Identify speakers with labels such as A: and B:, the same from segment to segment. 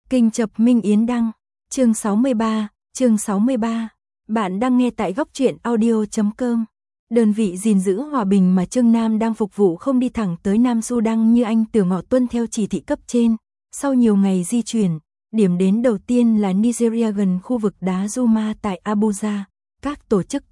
A: Kinh Chập Minh Yến Đăng, chương 63. Bạn đang nghe tại góc truyện audio.com. Đơn vị gìn giữ hòa bình mà Trương Nam đang phục vụ không đi thẳng tới Nam Sudan như anh Từ Ngọ tuân theo chỉ thị cấp trên. Sau nhiều ngày di chuyển, điểm đến đầu tiên là Nigeria gần khu vực đá Zuma tại Abuja. Các tổ chức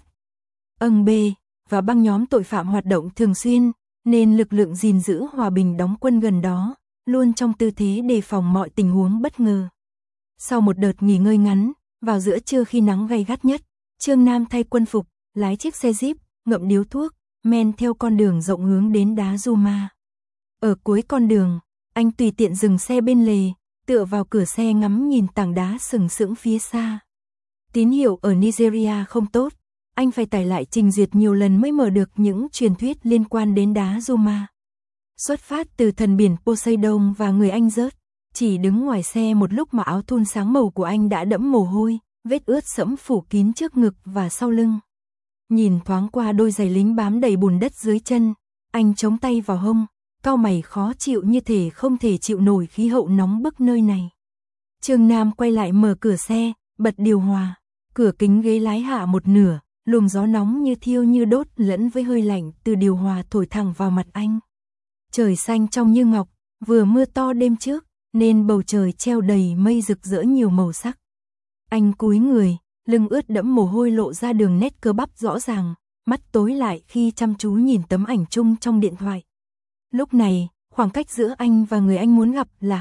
A: KS, và băng nhóm tội phạm hoạt động thường xuyên, nên lực lượng gìn giữ hòa bình đóng quân gần đó, luôn trong tư thế đề phòng mọi tình huống bất ngờ. Sau một đợt nghỉ ngơi ngắn, vào giữa trưa khi nắng gay gắt nhất, Trương Nam thay quân phục, lái chiếc xe Jeep, ngậm điếu thuốc, men theo con đường rộng hướng đến đá Zuma. Ở cuối con đường, anh tùy tiện dừng xe bên lề, tựa vào cửa xe ngắm nhìn tảng đá sừng sững phía xa. Tín hiệu ở Nigeria không tốt, anh phải tải lại trình duyệt nhiều lần mới mở được những truyền thuyết liên quan đến đá Zuma. Xuất phát từ thần biển Poseidon và người anh rớt, chỉ đứng ngoài xe một lúc mà áo thun sáng màu của anh đã đẫm mồ hôi, vết ướt sẫm phủ kín trước ngực và sau lưng. Nhìn thoáng qua đôi giày lính bám đầy bùn đất dưới chân, anh chống tay vào hông, cau mày khó chịu như thể không thể chịu nổi khí hậu nóng bức nơi này. Trương Nam quay lại mở cửa xe, bật điều hòa, cửa kính ghế lái hạ một nửa, luồng gió nóng như thiêu như đốt lẫn với hơi lạnh từ điều hòa thổi thẳng vào mặt anh. Trời xanh trong như ngọc, vừa mưa to đêm trước, nên bầu trời treo đầy mây rực rỡ nhiều màu sắc. Anh cúi người, lưng ướt đẫm mồ hôi lộ ra đường nét cơ bắp rõ ràng, mắt tối lại khi chăm chú nhìn tấm ảnh chung trong điện thoại. Lúc này, khoảng cách giữa anh và người anh muốn gặp là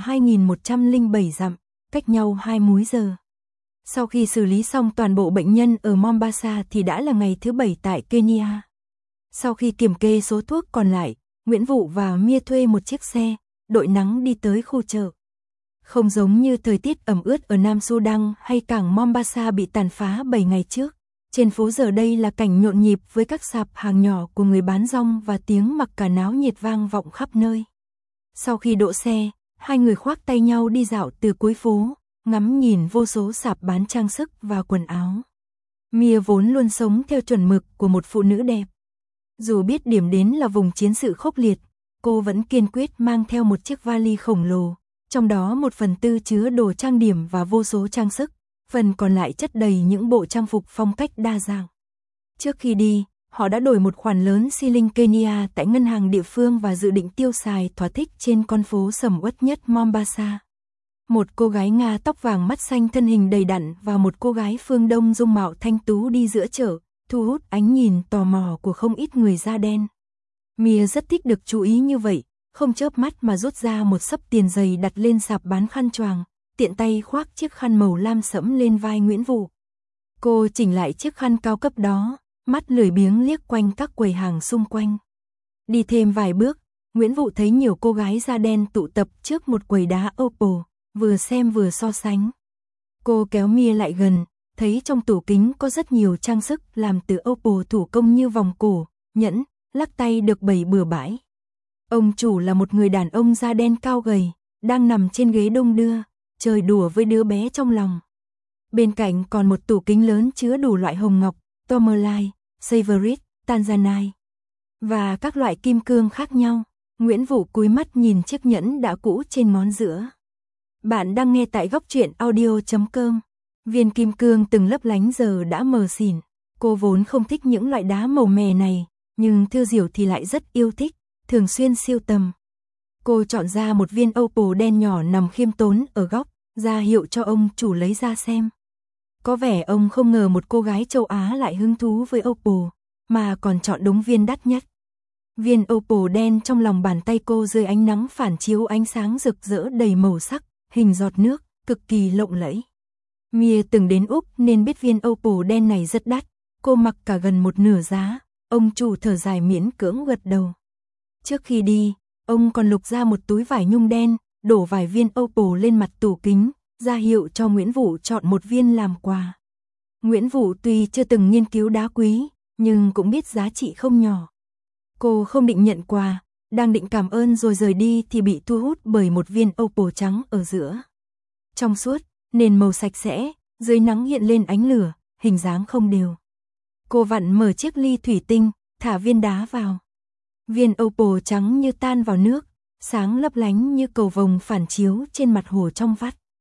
A: 2107 dặm, cách nhau 2 múi giờ. Sau khi xử lý xong toàn bộ bệnh nhân ở Mombasa thì đã là ngày thứ 7 tại Kenya. Sau khi kiểm kê số thuốc còn lại, Nguyễn Vũ và Mia thuê một chiếc xe, đội nắng đi tới khu chợ. Không giống như thời tiết ẩm ướt ở Nam Sudan hay cảng Mombasa bị tàn phá 7 ngày trước, trên phố giờ đây là cảnh nhộn nhịp với các sạp hàng nhỏ của người bán rong và tiếng mặc cả náo nhiệt vang vọng khắp nơi. Sau khi đỗ xe, hai người khoác tay nhau đi dạo từ cuối phố, ngắm nhìn vô số sạp bán trang sức và quần áo. Mia vốn luôn sống theo chuẩn mực của một phụ nữ đẹp. Dù biết điểm đến là vùng chiến sự khốc liệt, cô vẫn kiên quyết mang theo một chiếc vali khổng lồ, trong đó 1/4 chứa đồ trang điểm và vô số trang sức, phần còn lại chất đầy những bộ trang phục phong cách đa dạng. Trước khi đi, họ đã đổi một khoản lớn shilling Kenya tại ngân hàng địa phương và dự định tiêu xài thỏa thích trên con phố sầm uất nhất Mombasa. Một cô gái Nga tóc vàng mắt xanh thân hình đầy đặn và một cô gái phương Đông dung mạo thanh tú đi giữa chợ, thu hút ánh nhìn tò mò của không ít người da đen. Mia rất thích được chú ý như vậy, không chớp mắt mà rút ra một xấp tiền dày đặt lên sạp bán khăn choàng, tiện tay khoác chiếc khăn màu lam sẫm lên vai Nguyễn Vũ. Cô chỉnh lại chiếc khăn cao cấp đó, mắt lười biếng liếc quanh các quầy hàng xung quanh. Đi thêm vài bước, Nguyễn Vũ thấy nhiều cô gái da đen tụ tập trước một quầy đá Opal, vừa xem vừa so sánh. Cô kéo Mia lại gần, thấy trong tủ kính có rất nhiều trang sức làm từ Opal thủ công như vòng cổ, nhẫn, lắc tay được bày bừa bãi. Ông chủ là một người đàn ông da đen cao gầy, đang nằm trên ghế đung đưa, chơi đùa với đứa bé trong lòng. Bên cạnh còn một tủ kính lớn chứa đủ loại hồng ngọc, tourmaline, savorit, tanzanite và các loại kim cương khác nhau. Nguyễn Vũ cúi mắt nhìn chiếc nhẫn đã cũ trên ngón giữa. Bạn đang nghe tại góc truyện audio.com. Viên kim cương từng lấp lánh giờ đã mờ xỉn. Cô vốn không thích những loại đá màu mè này, nhưng Thư Diểu thì lại rất yêu thích, thường xuyên sưu tầm. Cô chọn ra một viên opal đen nhỏ nằm khiêm tốn ở góc, ra hiệu cho ông chủ lấy ra xem. Có vẻ ông không ngờ một cô gái châu Á lại hứng thú với opal, mà còn chọn đúng viên đắt nhất. Viên opal đen trong lòng bàn tay cô dưới ánh nắng phản chiếu ánh sáng rực rỡ đầy màu sắc, hình giọt nước, cực kỳ lộng lẫy. Mia từng đến Úc nên biết viên opal đen này rất đắt, cô mặc cả gần một nửa giá, ông chủ thở dài miễn cưỡng gật đầu. Trước khi đi, ông còn lục ra một túi vải nhung đen, đổ vài viên opal lên mặt tủ kính, ra hiệu cho Nguyễn Vũ chọn một viên làm quà. Nguyễn Vũ tuy chưa từng nghiên cứu đá quý, nhưng cũng biết giá trị không nhỏ. Cô không định nhận quà, đang định cảm ơn rồi rời đi thì bị thu hút bởi một viên opal trắng ở giữa. Trong suốt, nền màu sạch sẽ, dưới nắng hiện lên ánh lửa, hình dáng không đều. Cô vặn mở chiếc ly thủy tinh, thả viên đá vào. Viên opal trắng như tan vào nước, sáng lấp lánh như cầu vồng phản chiếu trên mặt hồ trong vắt.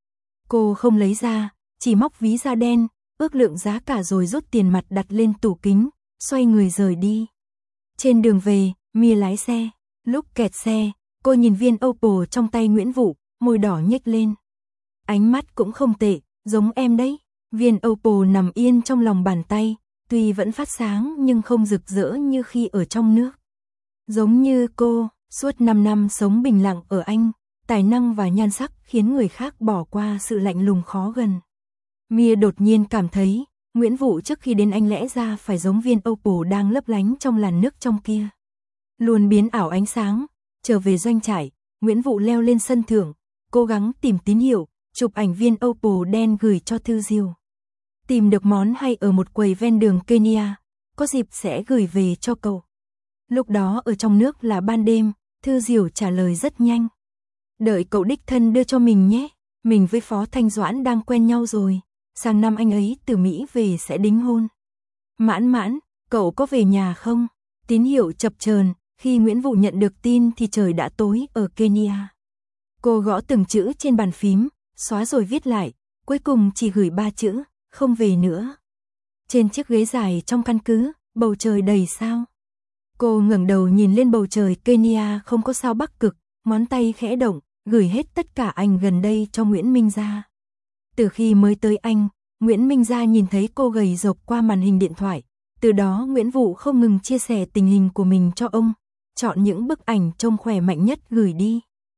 A: Cô không lấy ra, chỉ móc ví da đen, ước lượng giá cả rồi rút tiền mặt đặt lên tủ kính, xoay người rời đi. Trên đường về, Mia lái xe, lúc kẹt xe, cô nhìn viên Opal trong tay Nguyễn Vũ, môi đỏ nhếch lên. Ánh mắt cũng không tệ, giống em đấy. Viên Opal nằm yên trong lòng bàn tay, tuy vẫn phát sáng nhưng không rực rỡ như khi ở trong nước. Giống như cô, suốt 5 năm sống bình lặng ở Anh, tài năng và nhan sắc khiến người khác bỏ qua sự lạnh lùng khó gần. Mia đột nhiên cảm thấy, Nguyễn Vũ trước khi đến Anh lẽ ra phải giống viên Opal đang lấp lánh trong làn nước trong kia. Luôn biến ảo ánh sáng, trở về doanh trại, Nguyễn Vũ leo lên sân thượng, cố gắng tìm tín hiệu, chụp ảnh viên Opal đen gửi cho Thư Diều. Tìm được món hay ở một quầy ven đường Kenya, có dịp sẽ gửi về cho cậu. Lúc đó ở trong nước là ban đêm, Thư Diều trả lời rất nhanh. Đợi cậu đích thân đưa cho mình nhé, mình với Phó Thanh Doãn đang quen nhau rồi, sang năm anh ấy từ Mỹ về sẽ đính hôn. Mãn mãn, cậu có về nhà không? Tín hiệu chập chờn, khi Nguyễn Vũ nhận được tin thì trời đã tối ở Kenya. Cô gõ từng chữ trên bàn phím, xóa rồi viết lại, cuối cùng chỉ gửi 3 chữ, không về nữa. Trên chiếc ghế dài trong căn cứ, bầu trời đầy sao. Cô ngẩng đầu nhìn lên bầu trời Kenya không có sao Bắc Cực, ngón tay khẽ động, gửi hết tất cả ảnh gần đây cho Nguyễn Minh Gia. Từ khi mới tới Anh, Nguyễn Minh Gia nhìn thấy cô gầy rộc qua màn hình điện thoại, từ đó Nguyễn Vũ không ngừng chia sẻ tình hình của mình cho ông, chọn những bức ảnh trông khỏe mạnh nhất gửi đi.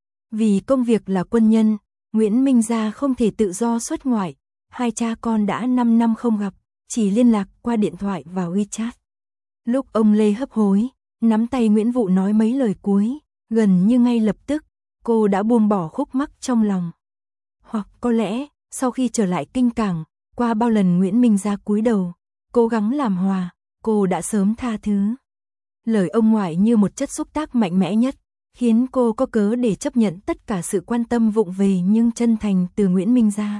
A: Vì công việc là quân nhân, Nguyễn Minh Gia không thể tự do xuất ngoại, hai cha con đã 5 năm không gặp, chỉ liên lạc qua điện thoại và WeChat. Lúc ông Lê hấp hối, nắm tay Nguyễn Vũ nói mấy lời cuối, gần như ngay lập tức, cô đã buông bỏ khúc mắc trong lòng. Hoặc có lẽ, sau khi trở lại Kinh Cảng, qua bao lần Nguyễn Minh Gia cúi đầu, cố gắng làm hòa, cô đã sớm tha thứ. Lời ông ngoại như một chất xúc tác mạnh mẽ nhất, khiến cô có cớ để chấp nhận tất cả sự quan tâm vụng về nhưng chân thành từ Nguyễn Minh Gia.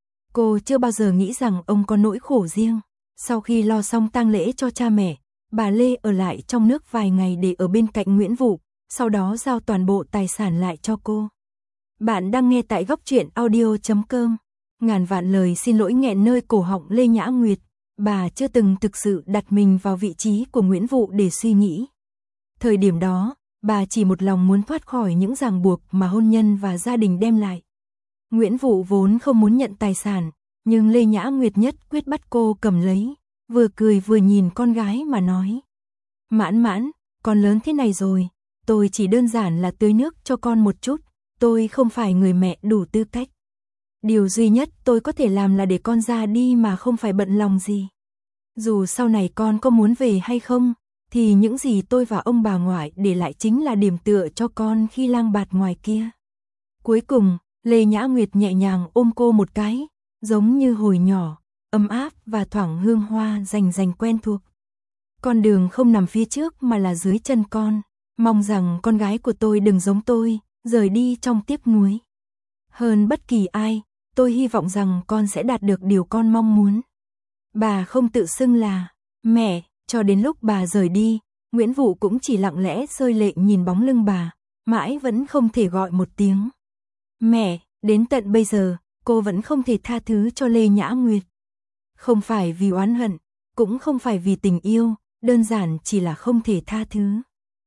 A: Cô chưa bao giờ nghĩ rằng ông có nỗi khổ riêng. Sau khi lo xong tang lễ cho cha mẹ, bà Lê ở lại trong nước vài ngày để ở bên cạnh Nguyễn Vũ, sau đó giao toàn bộ tài sản lại cho cô. Bạn đang nghe tại Góc Truyện Audio.com. Ngàn vạn lời xin lỗi nghẹn nơi cổ họng Lê Nhã Nguyệt. Bà chưa từng thực sự đặt mình vào vị trí của Nguyễn Vũ để suy nghĩ. Thời điểm đó, bà chỉ một lòng muốn thoát khỏi những ràng buộc mà hôn nhân và gia đình đem lại. Nguyễn Vũ vốn không muốn nhận tài sản, nhưng Lê Nhã Nguyệt nhất quyết bắt cô cầm lấy, vừa cười vừa nhìn con gái mà nói. Mãn mãn, con lớn thế này rồi, tôi chỉ đơn giản là tưới nước cho con một chút, tôi không phải người mẹ đủ tư cách. Điều duy nhất tôi có thể làm là để con ra đi mà không phải bận lòng gì. Dù sau này con có muốn về hay không, thì những gì tôi và ông bà ngoại để lại chính là điểm tựa cho con khi lang bạt ngoài kia. Cuối cùng, Lê Nhã Nguyệt nhẹ nhàng ôm cô một cái, giống như hồi nhỏ, ấm áp và thoảng hương hoa rành rành quen thuộc. Con đường không nằm phía trước mà là dưới chân con, mong rằng con gái của tôi đừng giống tôi, rời đi trong tiếc nuối. Hơn bất kỳ ai, tôi hy vọng rằng con sẽ đạt được điều con mong muốn. Bà không tự xưng là mẹ, cho đến lúc bà rời đi, Nguyễn Vũ cũng chỉ lặng lẽ rơi lệ nhìn bóng lưng bà, mãi vẫn không thể gọi một tiếng mẹ. Đến tận bây giờ, cô vẫn không thể tha thứ cho Lê Nhã Nguyệt. Không phải vì oán hận, cũng không phải vì tình yêu, đơn giản chỉ là không thể tha thứ.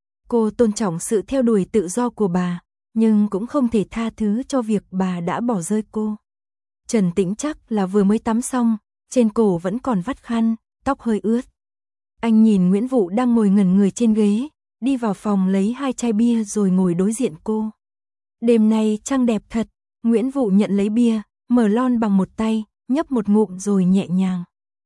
A: Cô tôn trọng sự theo đuổi tự do của bà, nhưng cũng không thể tha thứ cho việc bà đã bỏ rơi cô. Trần Tĩnh chắc là vừa mới tắm xong, trên cổ vẫn còn vắt khăn, tóc hơi ướt. Anh nhìn Nguyễn Vũ đang ngồi ngẩn người trên ghế, đi vào phòng lấy 2 chai bia rồi ngồi đối diện cô. Đêm nay trăng đẹp thật. Nguyễn Vũ nhận lấy bia, mở lon bằng một tay, nhấp một ngụm rồi nhẹ nhàng.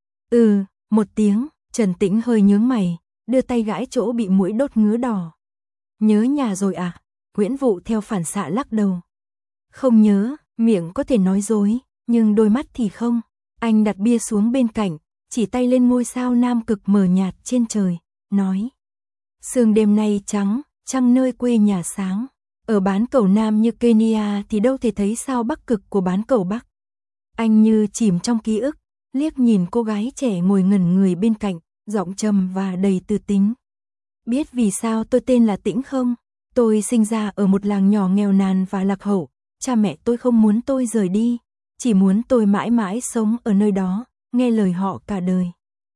A: Một tiếng, Trần Tĩnh hơi nhướng mày, đưa tay gãi chỗ bị muỗi đốt ngứa đỏ. Nhớ nhà rồi à? Nguyễn Vũ theo phản xạ lắc đầu. Không nhớ, miệng có thể nói dối, nhưng đôi mắt thì không. Anh đặt bia xuống bên cạnh, chỉ tay lên ngôi sao nam cực mờ nhạt trên trời, nói. Sương đêm nay trắng, trăng nơi quê nhà sáng. Ở bán cầu Nam như Kenya thì đâu thể thấy sao Bắc Cực của bán cầu Bắc. Anh như chìm trong ký ức, liếc nhìn cô gái trẻ ngồi ngẩn người bên cạnh, giọng trầm và đầy tư tính. Biết vì sao tôi tên là Tĩnh không? Tôi sinh ra ở một làng nhỏ nghèo nàn và lạc hậu, cha mẹ tôi không muốn tôi rời đi, chỉ muốn tôi mãi mãi sống ở nơi đó, nghe lời họ cả đời.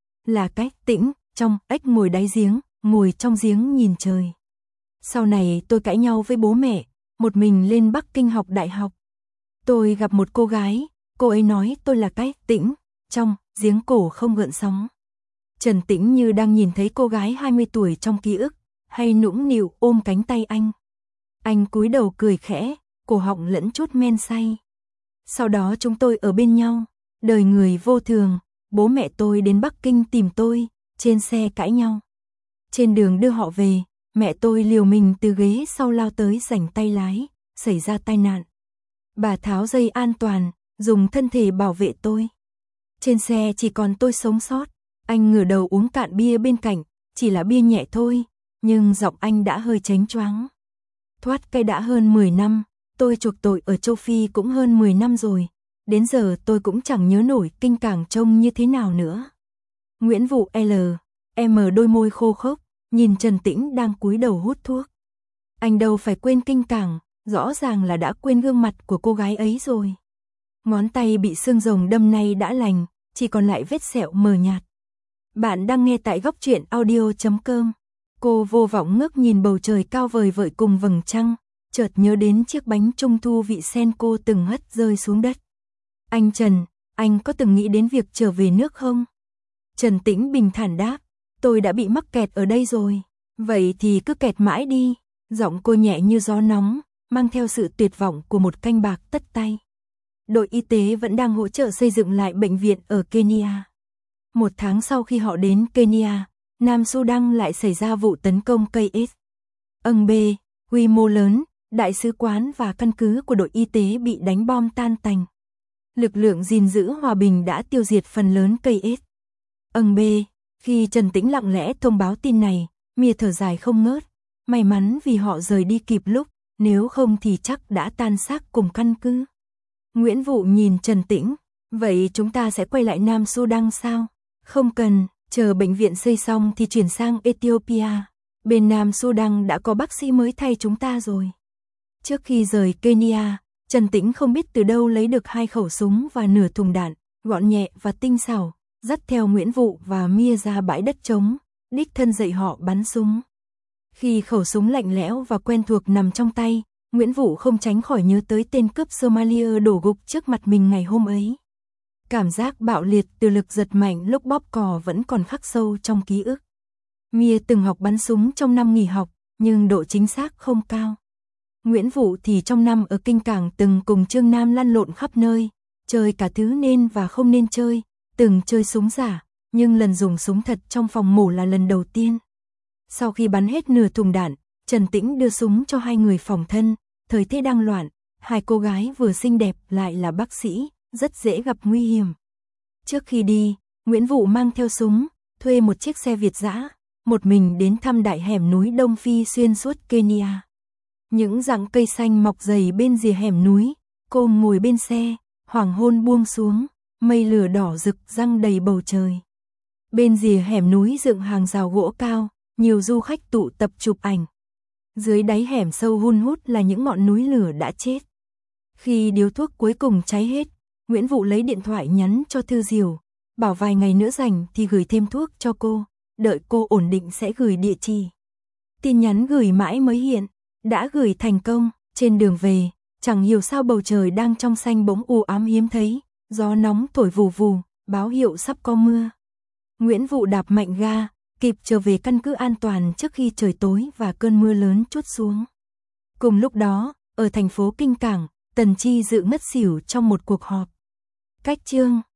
A: Là Cách Tĩnh, trong ếch ngồi đáy giếng, ngồi trong giếng nhìn trời. Sau này tôi cãi nhau với bố mẹ, một mình lên Bắc Kinh học đại học. Tôi gặp một cô gái, cô ấy nói tôi là Cách Tĩnh, trong giếng cổ không gợn sóng. Trần Tĩnh như đang nhìn thấy cô gái 20 tuổi trong ký ức, hay nũng nịu ôm cánh tay anh. Anh cúi đầu cười khẽ, cổ họng lẫn chút men say. Sau đó chúng tôi ở bên nhau, đời người vô thường, bố mẹ tôi đến Bắc Kinh tìm tôi, trên xe cãi nhau. Trên đường đưa họ về, mẹ tôi liều mình từ ghế sau lao tới giành tay lái, xảy ra tai nạn. Bà tháo dây an toàn, dùng thân thể bảo vệ tôi. Trên xe chỉ còn tôi sống sót, anh ngửa đầu uống cạn bia bên cạnh, chỉ là bia nhẹ thôi, nhưng giọng anh đã hơi chánh choáng. Thoát cây đã hơn 10 năm, tôi chuộc tội ở châu Phi cũng hơn 10 năm rồi, đến giờ tôi cũng chẳng nhớ nổi Kinh Cảng trông như thế nào nữa. Nguyễn Vụ L. M đôi môi khô khốc, nhìn Trần Tĩnh đang cúi đầu hút thuốc. Anh đâu phải quên Kinh Cảng, rõ ràng là đã quên gương mặt của cô gái ấy rồi. Ngón tay bị xương rồng đâm nay đã lành, chỉ còn lại vết sẹo mờ nhạt. Bạn đang nghe tại góc truyện audio.com. Cô vô vọng ngước nhìn bầu trời cao vời vợi cùng vầng trăng, chợt nhớ đến chiếc bánh trung thu vị sen cô từng hất rơi xuống đất. Anh Trần, anh có từng nghĩ đến việc trở về nước không? Trần Tĩnh bình thản đáp, tôi đã bị mắc kẹt ở đây rồi. Vậy thì cứ kẹt mãi đi. Giọng cô nhẹ như gió nóng, mang theo sự tuyệt vọng của một canh bạc tất tay. Đội y tế vẫn đang hỗ trợ xây dựng lại bệnh viện ở Kenya. Một tháng sau khi họ đến Kenya, Nam Sudan lại xảy ra vụ tấn công KS. B, quy mô lớn, đại sứ quán và căn cứ của đội y tế bị đánh bom tan tành. Lực lượng gìn giữ hòa bình đã tiêu diệt phần lớn KS. B, khi Trần Tĩnh lặng lẽ thông báo tin này, Mia thở dài không ngớt. May mắn vì họ rời đi kịp lúc, nếu không thì chắc đã tan xác cùng căn cứ. Nguyễn Vụ nhìn Trần Tĩnh, vậy chúng ta sẽ quay lại Nam Sudan sao? Không cần, chờ bệnh viện xây xong thì chuyển sang Ethiopia. Bên Nam Sudan đã có bác sĩ mới thay chúng ta rồi. Trước khi rời Kenya, Trần Tĩnh không biết từ đâu lấy được 2 khẩu súng và nửa thùng đạn, gọn nhẹ và tinh xảo, dắt theo Nguyễn Vụ và Mia ra bãi đất trống, đích thân dạy họ bắn súng. Khi khẩu súng lạnh lẽo và quen thuộc nằm trong tay, Nguyễn Vụ không tránh khỏi nhớ tới tên cướp Somalia đổ gục trước mặt mình ngày hôm ấy. Cảm giác bạo liệt từ lực giật mạnh lúc bóp cò vẫn còn khắc sâu trong ký ức. Mia từng học bắn súng trong năm nghỉ học, nhưng độ chính xác không cao. Nguyễn Vụ thì trong năm ở Kinh Cảng từng cùng Trương Nam lăn lộn khắp nơi, chơi cả thứ nên và không nên chơi, từng chơi súng giả, nhưng lần dùng súng thật trong phòng mổ là lần đầu tiên. Sau khi bắn hết nửa thùng đạn, Trần Tĩnh đưa súng cho 2 người phòng thân, thời thế đang loạn, 2 cô gái vừa xinh đẹp lại là bác sĩ, rất dễ gặp nguy hiểm. Trước khi đi, Nguyễn Vụ mang theo súng, thuê một chiếc xe Việt dã, một mình đến thăm đại hẻm núi Đông Phi xuyên suốt Kenya. Những rặng cây xanh mọc dày bên rìa hẻm núi, cô ngồi bên xe, hoàng hôn buông xuống, mây lửa đỏ rực răng đầy bầu trời. Bên rìa hẻm núi dựng hàng rào gỗ cao, nhiều du khách tụ tập chụp ảnh. Dưới đáy hẻm sâu hun hút là những ngọn núi lửa đã chết. Khi điếu thuốc cuối cùng cháy hết, Nguyễn Vụ lấy điện thoại nhắn cho Thư Diều, bảo vài ngày nữa rảnh thì gửi thêm thuốc cho cô, đợi cô ổn định sẽ gửi địa chỉ. Tin nhắn gửi mãi mới hiện, đã gửi thành công. Trên đường về, chẳng hiểu sao bầu trời đang trong xanh bỗng u ám hiếm thấy, gió nóng thổi vù vù, báo hiệu sắp có mưa. Nguyễn Vụ đạp mạnh ga, kịp trở về căn cứ an toàn trước khi trời tối và cơn mưa lớn trút xuống. Cùng lúc đó, ở thành phố Kinh Cảng, Tần Chi dự ngất xỉu trong một cuộc họp. Cách chương